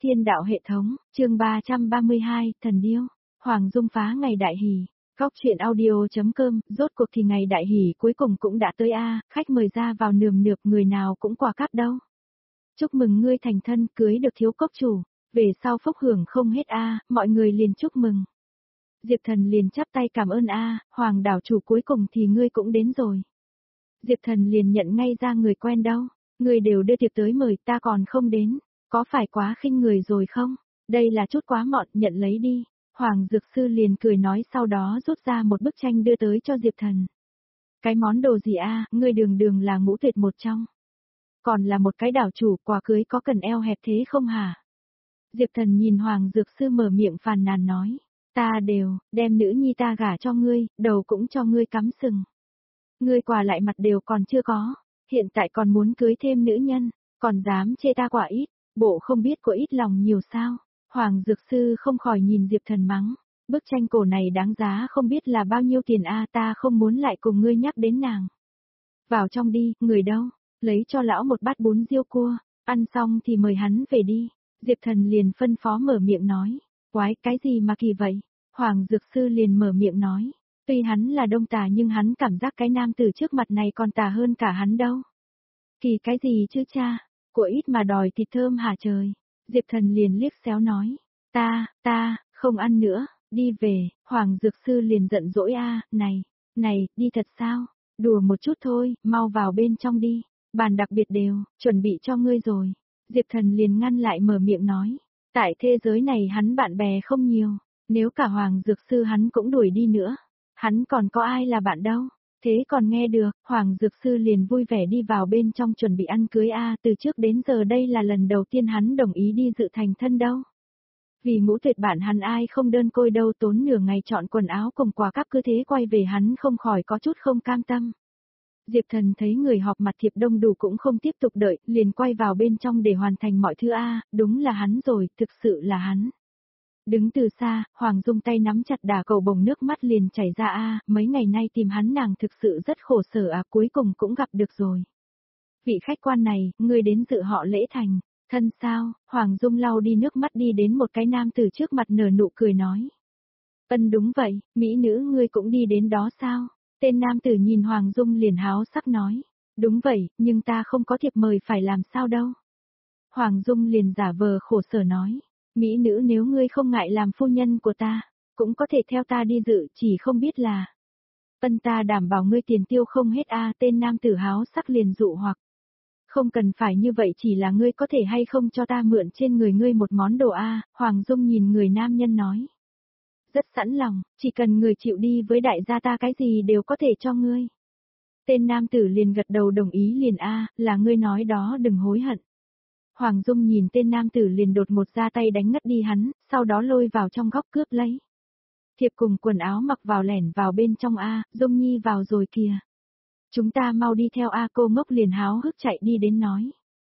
Thiên đạo hệ thống, chương 332, Thần Điêu. Hoàng Dung phá ngày đại hỷ. Góc truyện audio.com, rốt cuộc thì ngày đại hỷ cuối cùng cũng đã tới a, khách mời ra vào nườm nượp người nào cũng qua cáp đâu. Chúc mừng ngươi thành thân, cưới được thiếu cốc chủ, về sau phúc hưởng không hết a, mọi người liền chúc mừng. Diệp Thần liền chắp tay cảm ơn a, Hoàng đảo chủ cuối cùng thì ngươi cũng đến rồi. Diệp Thần liền nhận ngay ra người quen đâu, người đều đưa tiệc tới mời ta còn không đến. Có phải quá khinh người rồi không? Đây là chút quá mọn, nhận lấy đi. Hoàng Dược Sư liền cười nói sau đó rút ra một bức tranh đưa tới cho Diệp Thần. Cái món đồ gì a, ngươi đường đường là ngũ tuyệt một trong. Còn là một cái đảo chủ, quà cưới có cần eo hẹp thế không hả? Diệp Thần nhìn Hoàng Dược Sư mở miệng phàn nàn nói. Ta đều, đem nữ nhi ta gả cho ngươi, đầu cũng cho ngươi cắm sừng. Ngươi quà lại mặt đều còn chưa có, hiện tại còn muốn cưới thêm nữ nhân, còn dám chê ta quả ít. Bộ không biết của ít lòng nhiều sao, Hoàng Dược Sư không khỏi nhìn Diệp Thần mắng, bức tranh cổ này đáng giá không biết là bao nhiêu tiền a, ta không muốn lại cùng ngươi nhắc đến nàng. Vào trong đi, người đâu, lấy cho lão một bát bún riêu cua, ăn xong thì mời hắn về đi, Diệp Thần liền phân phó mở miệng nói, quái cái gì mà kỳ vậy, Hoàng Dược Sư liền mở miệng nói, tuy hắn là đông tà nhưng hắn cảm giác cái nam tử trước mặt này còn tà hơn cả hắn đâu. Kỳ cái gì chứ cha? Của ít mà đòi thịt thơm hả trời. Diệp Thần liền liếc xéo nói. Ta, không ăn nữa, đi về. Hoàng Dược Sư liền giận dỗi a, này, đi thật sao? Đùa một chút thôi, mau vào bên trong đi. Bàn đặc biệt đều, chuẩn bị cho ngươi rồi. Diệp Thần liền ngăn lại mở miệng nói. Tại thế giới này hắn bạn bè không nhiều. Nếu cả Hoàng Dược Sư hắn cũng đuổi đi nữa. Hắn còn có ai là bạn đâu. Thế còn nghe được, Hoàng Dược Sư liền vui vẻ đi vào bên trong chuẩn bị ăn cưới a, từ trước đến giờ đây là lần đầu tiên hắn đồng ý đi dự thành thân đâu. Vì ngũ tuyệt bản hắn ai không đơn côi đâu, tốn nửa ngày chọn quần áo cùng quà cáp cứ thế quay về hắn không khỏi có chút không cam tâm. Diệp Thần thấy người họp mặt thiệp đông đủ cũng không tiếp tục đợi, liền quay vào bên trong để hoàn thành mọi thứ a, đúng là hắn rồi, thực sự là hắn. Đứng từ xa, Hoàng Dung tay nắm chặt đà cầu bồng nước mắt liền chảy ra a, mấy ngày nay tìm hắn nàng thực sự rất khổ sở à, cuối cùng cũng gặp được rồi. Vị khách quan này, ngươi đến dự họ lễ thành, thân sao? Hoàng Dung lau đi nước mắt đi đến một cái nam tử trước mặt nở nụ cười nói. Đúng vậy, mỹ nữ ngươi cũng đi đến đó sao? Tên nam tử nhìn Hoàng Dung liền háo sắc nói. Đúng vậy, nhưng ta không có thiệp mời phải làm sao đâu. Hoàng Dung liền giả vờ khổ sở nói. Mỹ nữ nếu ngươi không ngại làm phu nhân của ta, cũng có thể theo ta đi dự, chỉ không biết là. Ta đảm bảo ngươi tiền tiêu không hết a, tên nam tử háo sắc liền dụ hoặc. Không cần phải như vậy, chỉ là ngươi có thể hay không cho ta mượn trên người ngươi một món đồ a, Hoàng Dung nhìn người nam nhân nói. Rất sẵn lòng, chỉ cần người chịu đi với đại gia ta cái gì đều có thể cho ngươi. Tên nam tử liền gật đầu đồng ý liền a, là ngươi nói đó đừng hối hận. Hoàng Dung nhìn tên nam tử liền đột một ra tay đánh ngất đi hắn, sau đó lôi vào trong góc cướp lấy. Thiệp cùng quần áo mặc vào lẻn vào bên trong a, Dung Nhi vào rồi kìa. Chúng ta mau đi theo a, cô ngốc liền háo hức chạy đi đến nói.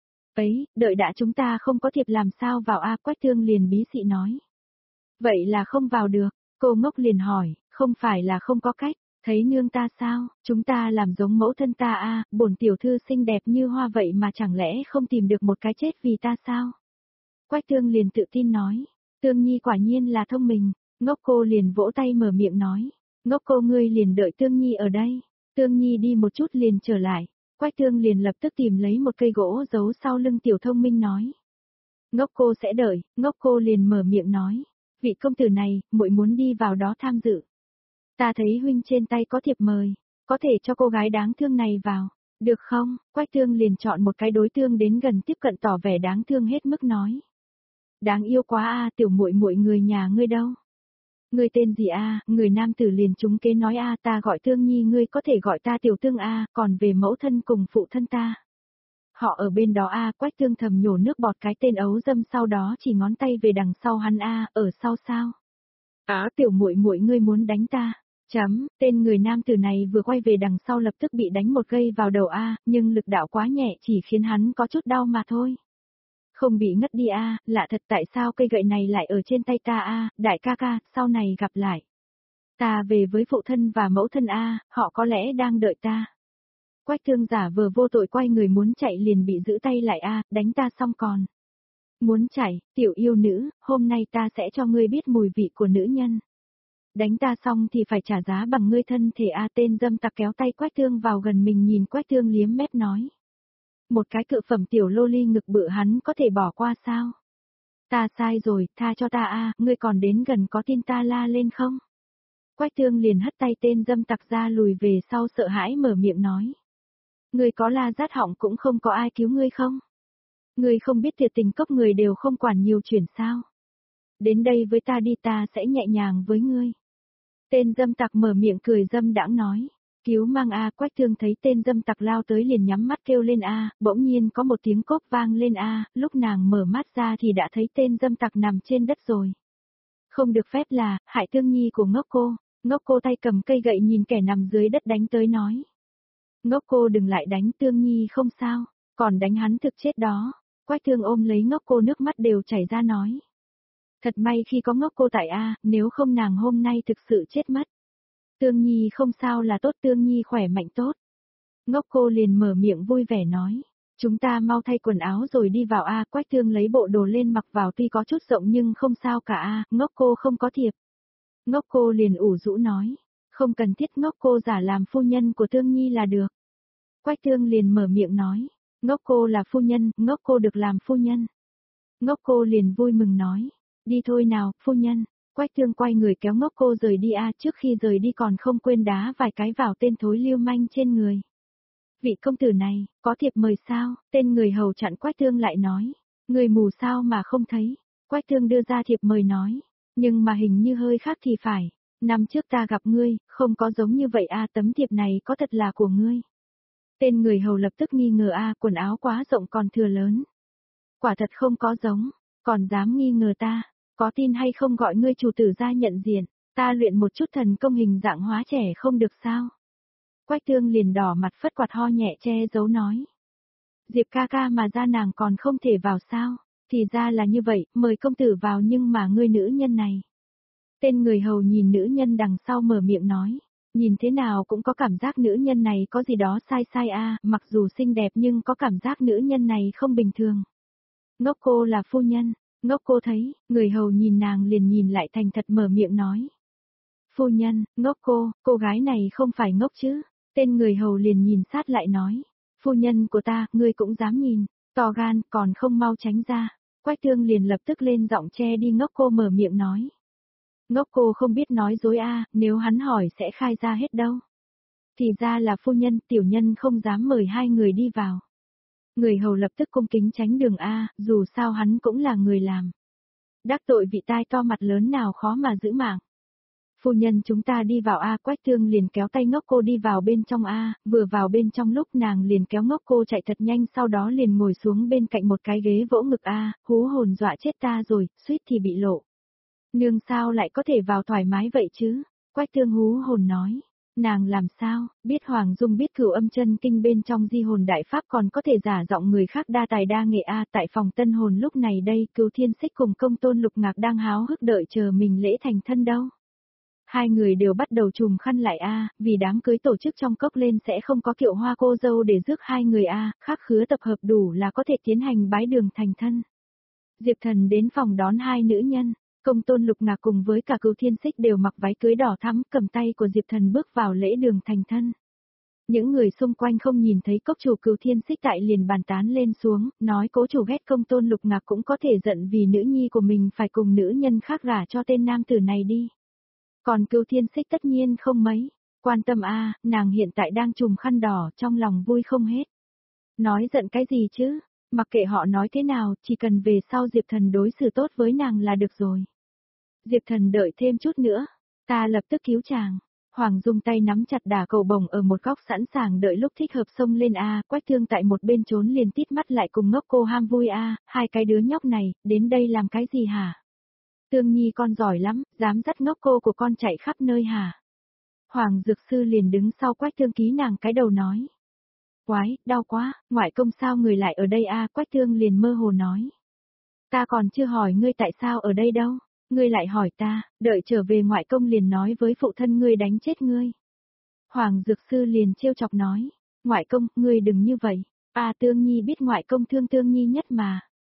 Ấy, đợi đã, chúng ta không có thiệp làm sao vào a, Quách Thương liền bí xị nói. Vậy là không vào được, cô ngốc liền hỏi, không phải là không có cách. Thấy nương ta sao, chúng ta làm giống mẫu thân ta a, bổn tiểu thư xinh đẹp như hoa vậy mà chẳng lẽ không tìm được một cái chết vì ta sao? Quách Thương liền tự tin nói, Tương Nhi quả nhiên là thông minh, ngốc cô liền vỗ tay mở miệng nói, ngốc cô ngươi liền đợi Tương Nhi ở đây, Tương Nhi đi một chút liền trở lại, Quách Thương liền lập tức tìm lấy một cây gỗ giấu sau lưng tiểu thông minh nói. Ngốc cô sẽ đợi, ngốc cô liền mở miệng nói, vị công tử này, muội muốn đi vào đó tham dự. Ta thấy huynh trên tay có thiệp mời, có thể cho cô gái đáng thương này vào, được không? Quách Thương liền chọn một cái đối tượng đến gần tiếp cận tỏ vẻ đáng thương hết mức nói. Đáng yêu quá a, tiểu muội muội người nhà ngươi đâu? Ngươi tên gì a? Người nam tử liền trúng kế nói a, ta gọi Thương Nhi, ngươi có thể gọi ta tiểu Thương a, còn về mẫu thân cùng phụ thân ta. Họ ở bên đó a, Quách Thương thầm nhổ nước bọt cái tên ấu dâm, sau đó chỉ ngón tay về đằng sau hắn a, ở sau sao? Tiểu muội muội ngươi muốn đánh ta. Tên người nam tử này vừa quay về đằng sau lập tức bị đánh một gây vào đầu a, nhưng lực đạo quá nhẹ chỉ khiến hắn có chút đau mà thôi. Không bị ngất đi a, lạ thật, tại sao cây gậy này lại ở trên tay ta a, đại ca ca, sau này gặp lại. Ta về với phụ thân và mẫu thân a, họ có lẽ đang đợi ta. Quách Thương giả vờ vô tội quay người muốn chạy liền bị giữ tay lại a, đánh ta xong còn. Muốn chạy, tiểu yêu nữ, hôm nay ta sẽ cho ngươi biết mùi vị của nữ nhân. Đánh ta xong thì phải trả giá bằng ngươi thân thể a. Tên dâm tặc kéo tay Quách Thương vào gần mình, nhìn Quách Thương liếm mép nói. Một cái cự phẩm tiểu lô ly ngực bự hắn có thể bỏ qua sao? Ta sai rồi, tha cho ta a. Ngươi còn đến gần có tin ta la lên không? Quách Thương liền hất tay tên dâm tặc ra, lùi về sau sợ hãi mở miệng nói. Ngươi có la rát họng cũng không có ai cứu ngươi không? Ngươi không biết thiệt tình cốc người đều không quản nhiều chuyện sao? Đến đây với ta đi, ta sẽ nhẹ nhàng với ngươi. Tên dâm tặc mở miệng cười dâm đãng nói. Cứu mang a. Quách Thương thấy tên dâm tặc lao tới liền nhắm mắt kêu lên a. Bỗng nhiên có một tiếng cốp vang lên a. Lúc nàng mở mắt ra thì đã thấy tên dâm tặc nằm trên đất rồi. Không được phép là, hại Thương Nhi của ngốc cô. Ngốc cô tay cầm cây gậy nhìn kẻ nằm dưới đất đánh tới nói. Ngốc cô đừng lại đánh, Thương Nhi không sao, còn đánh hắn thực chết đó. Quách Thương ôm lấy ngốc cô, nước mắt đều chảy ra nói. Thật may khi có ngốc cô tại a, nếu không nàng hôm nay thực sự chết mất. Thương Nhi không sao là tốt, Thương Nhi khỏe mạnh tốt. Ngốc cô liền mở miệng vui vẻ nói. Chúng ta mau thay quần áo rồi đi vào a. Quách Thương lấy bộ đồ lên mặc vào, tuy có chút rộng nhưng không sao cả a. Ngốc cô không có thiệp. Ngốc cô liền ủ rũ nói. Không cần thiết, ngốc cô giả làm phu nhân của Thương Nhi là được. Quách Thương liền mở miệng nói. Ngốc cô là phu nhân, ngốc cô được làm phu nhân. Ngốc cô liền vui mừng nói. Đi thôi nào, phu nhân. Quách Thương quay người kéo ngốc cô rời đi a. Trước khi rời đi còn không quên đá vài cái vào tên thối lưu manh trên người. Vị công tử này, có thiệp mời sao? Tên người hầu chặn Quách Thương lại nói. Người mù sao mà không thấy? Quách Thương đưa ra thiệp mời nói. Nhưng mà hình như hơi khác thì phải. Năm trước ta gặp ngươi, không có giống như vậy a. Tấm thiệp này có thật là của ngươi? Tên người hầu lập tức nghi ngờ a. Quần áo quá rộng còn thừa lớn. Quả thật không có giống, còn dám nghi ngờ ta. Có tin hay không gọi ngươi chủ tử ra nhận diện, ta luyện một chút thần công hình dạng hóa trẻ không được sao? Quách Thương liền đỏ mặt phất quạt ho nhẹ che giấu nói. Diệp ca ca mà ra nàng còn không thể vào sao? Thì ra là như vậy, mời công tử vào, nhưng mà ngươi nữ nhân này. Tên người hầu nhìn nữ nhân đằng sau mở miệng nói. Nhìn thế nào cũng có cảm giác nữ nhân này có gì đó sai sai a. Mặc dù xinh đẹp nhưng có cảm giác nữ nhân này không bình thường. Ngốc cô là phu nhân. Ngốc cô thấy, người hầu nhìn nàng liền nhìn lại thành thật mở miệng nói. Phu nhân, ngốc cô gái này không phải ngốc chứ? Tên người hầu liền nhìn sát lại nói. Phu nhân của ta, ngươi cũng dám nhìn, to gan, còn không mau tránh ra. Quách Thương liền lập tức lên giọng che đi ngốc cô mở miệng nói. Ngốc cô không biết nói dối a, nếu hắn hỏi sẽ khai ra hết đâu. Thì ra là phu nhân, tiểu nhân không dám mời hai người đi vào. Người hầu lập tức cung kính tránh đường a, dù sao hắn cũng là người làm. Đắc tội vị tai to mặt lớn nào khó mà giữ mạng. Phu nhân chúng ta đi vào a. Quách Thương liền kéo tay ngốc cô đi vào bên trong a. Vừa vào bên trong lúc nàng liền kéo ngốc cô chạy thật nhanh, sau đó liền ngồi xuống bên cạnh một cái ghế vỗ ngực a. Hú hồn dọa chết ta rồi, suýt thì bị lộ. Nương sao lại có thể vào thoải mái vậy chứ? Quách Thương hú hồn nói. Nàng làm sao, biết Hoàng Dung biết Cửu Âm Chân Kinh bên trong di hồn đại pháp còn có thể giả giọng người khác đa tài đa nghệ a. Tại phòng tân hồn lúc này đây, Cửu Thiên Xích cùng Công Tôn Lục Ngạc đang háo hức đợi chờ mình lễ thành thân đâu. Hai người đều bắt đầu chùm khăn lại a, vì đám cưới tổ chức trong cốc lên sẽ không có kiệu hoa cô dâu để rước hai người a, khắc khứa tập hợp đủ là có thể tiến hành bái đường thành thân. Diệp Thần đến phòng đón hai nữ nhân. Công Tôn Lục Ngạc cùng với cả Cửu Thiên Xích đều mặc váy cưới đỏ thắm, cầm tay của Diệp Thần bước vào lễ đường thành thân. Những người xung quanh không nhìn thấy cốc chủ Cửu Thiên Xích tại liền bàn tán lên xuống, nói cố chủ ghét Công Tôn Lục Ngạc cũng có thể giận vì nữ nhi của mình phải cùng nữ nhân khác gả cho tên nam tử này đi. Còn Cửu Thiên Xích tất nhiên không mấy quan tâm a, nàng hiện tại đang trùm khăn đỏ, trong lòng vui không hết. Nói giận cái gì chứ? Mặc kệ họ nói thế nào, chỉ cần về sau Diệp Thần đối xử tốt với nàng là được rồi. Diệp Thần đợi thêm chút nữa, ta lập tức cứu chàng. Hoàng Dung tay nắm chặt đà cầu bồng ở một góc sẵn sàng đợi lúc thích hợp xông lên a. Quách Thương tại một bên trốn liền tít mắt lại cùng ngốc cô ham vui a. Hai cái đứa nhóc này, đến đây làm cái gì hả? Tương Nhi con giỏi lắm, dám dắt ngốc cô của con chạy khắp nơi hả? Hoàng Dược Sư liền đứng sau Quách Thương ký nàng cái đầu nói. Quái, đau quá, ngoại công sao người lại ở đây a? Quách Thương liền mơ hồ nói. Ta còn chưa hỏi ngươi tại sao ở đây đâu, ngươi lại hỏi ta, đợi trở về ngoại công liền nói với phụ thân ngươi đánh chết ngươi. Hoàng Dược Sư liền trêu chọc nói, ngoại công, ngươi đừng như vậy, Tương Nhi biết ngoại công thương Tương Nhi nhất mà.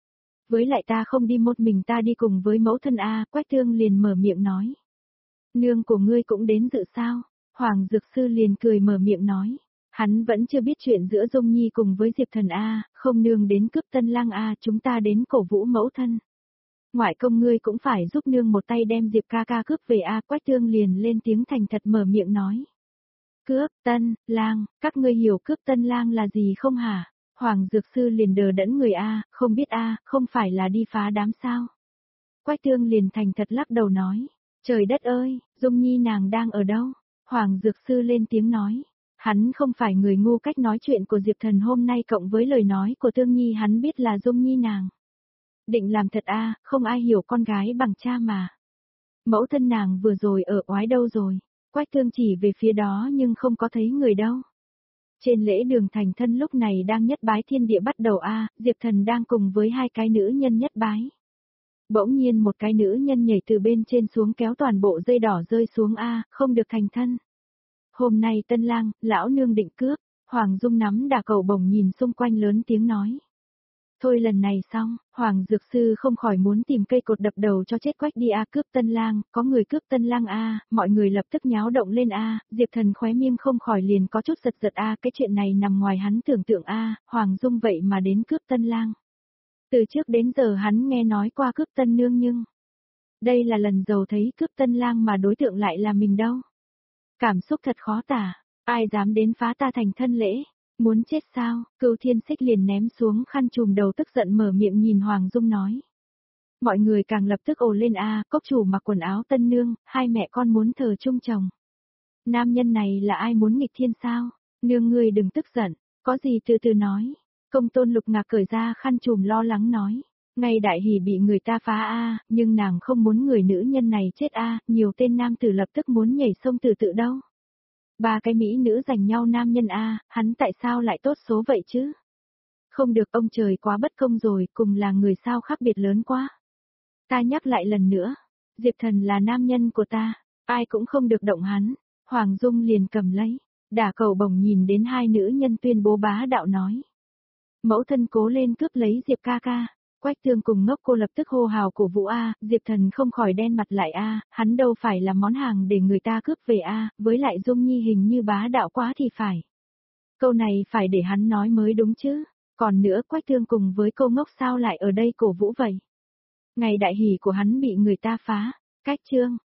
Với lại ta không đi một mình, ta đi cùng với mẫu thân a. Quách Tương liền mở miệng nói. Nương của ngươi cũng đến dự sao? Hoàng Dược Sư liền cười mở miệng nói. Hắn vẫn chưa biết chuyện giữa Dung Nhi cùng với Diệp Thần a, không nương đến cướp Tân Lang a, chúng ta đến cổ vũ mẫu thân. Ngoại công ngươi cũng phải giúp nương một tay đem Diệp ca ca cướp về a. Quách Tương liền lên tiếng thành thật mở miệng nói. Cướp Tân Lang, các ngươi hiểu cướp Tân Lang là gì không hả? Hoàng Dược Sư liền đờ đẫn người a, không biết a, không phải là đi phá đám sao? Quách Tương liền thành thật lắc đầu nói. Trời đất ơi, Dung Nhi nàng đang ở đâu? Hoàng Dược Sư lên tiếng nói. Hắn không phải người ngu, cách nói chuyện của Diệp Thần hôm nay cộng với lời nói của Tương Nhi hắn biết là Dung Nhi nàng. Định làm thật a, không ai hiểu con gái bằng cha mà. Mẫu thân nàng vừa rồi ở oái đâu rồi? Quách Tương chỉ về phía đó nhưng không có thấy người đâu. Trên lễ đường thành thân lúc này đang nhất bái thiên địa bắt đầu a, Diệp Thần đang cùng với hai cái nữ nhân nhất bái. Bỗng nhiên một cái nữ nhân nhảy từ bên trên xuống kéo toàn bộ dây đỏ rơi xuống a, không được thành thân. Hôm nay Tân Lang, lão nương định cướp. Hoàng Dung nắm đà cầu bổng nhìn xung quanh lớn tiếng nói. Thôi lần này xong, Hoàng Dược Sư không khỏi muốn tìm cây cột đập đầu cho chết Quách đi a. Cướp Tân Lang, có người cướp Tân Lang a, mọi người lập tức nháo động lên a. Diệp Thần khóe miệng không khỏi liền có chút giật giật a, cái chuyện này nằm ngoài hắn tưởng tượng a. Hoàng Dung vậy mà đến cướp Tân Lang. Từ trước đến giờ hắn nghe nói qua cướp Tân Nương nhưng đây là lần đầu thấy cướp Tân Lang mà đối tượng lại là mình đâu. Cảm xúc thật khó tả, ai dám đến phá ta thành thân lễ, muốn chết sao? Cửu Thiên Xích liền ném xuống khăn trùm đầu tức giận mở miệng nhìn Hoàng Dung nói. Mọi người càng lập tức ồ lên a, cốc chủ mặc quần áo tân nương, hai mẹ con muốn thờ chung chồng. Nam nhân này là ai muốn nghịch thiên sao? Nương ngươi đừng tức giận, có gì từ từ nói. Công Tôn Lục Ngạc cởi ra khăn trùm lo lắng nói. Ngày đại hỷ bị người ta phá a, nhưng nàng không muốn người nữ nhân này chết a, nhiều tên nam tử lập tức muốn nhảy sông từ tự đâu. Ba cái mỹ nữ giành nhau nam nhân a, hắn tại sao lại tốt số vậy chứ? Không được, ông trời quá bất công rồi, cùng là người sao khác biệt lớn quá. Ta nhắc lại lần nữa, Diệp Thần là nam nhân của ta, ai cũng không được động hắn. Hoàng Dung liền cầm lấy, đả cầu bổng nhìn đến hai nữ nhân tuyên bố bá đạo nói. Mẫu thân cố lên cướp lấy Diệp ca ca. Quách Tương cùng Ngốc Cô lập tức hô hào cổ vũ a, Diệp Thần không khỏi đen mặt lại a, hắn đâu phải là món hàng để người ta cướp về a, với lại Dung Nhi hình như bá đạo quá thì phải. Câu này phải để hắn nói mới đúng chứ, còn nữa Quách Tương cùng với cô Ngốc sao lại ở đây cổ vũ vậy? Ngày đại hỷ của hắn bị người ta phá, cách chương.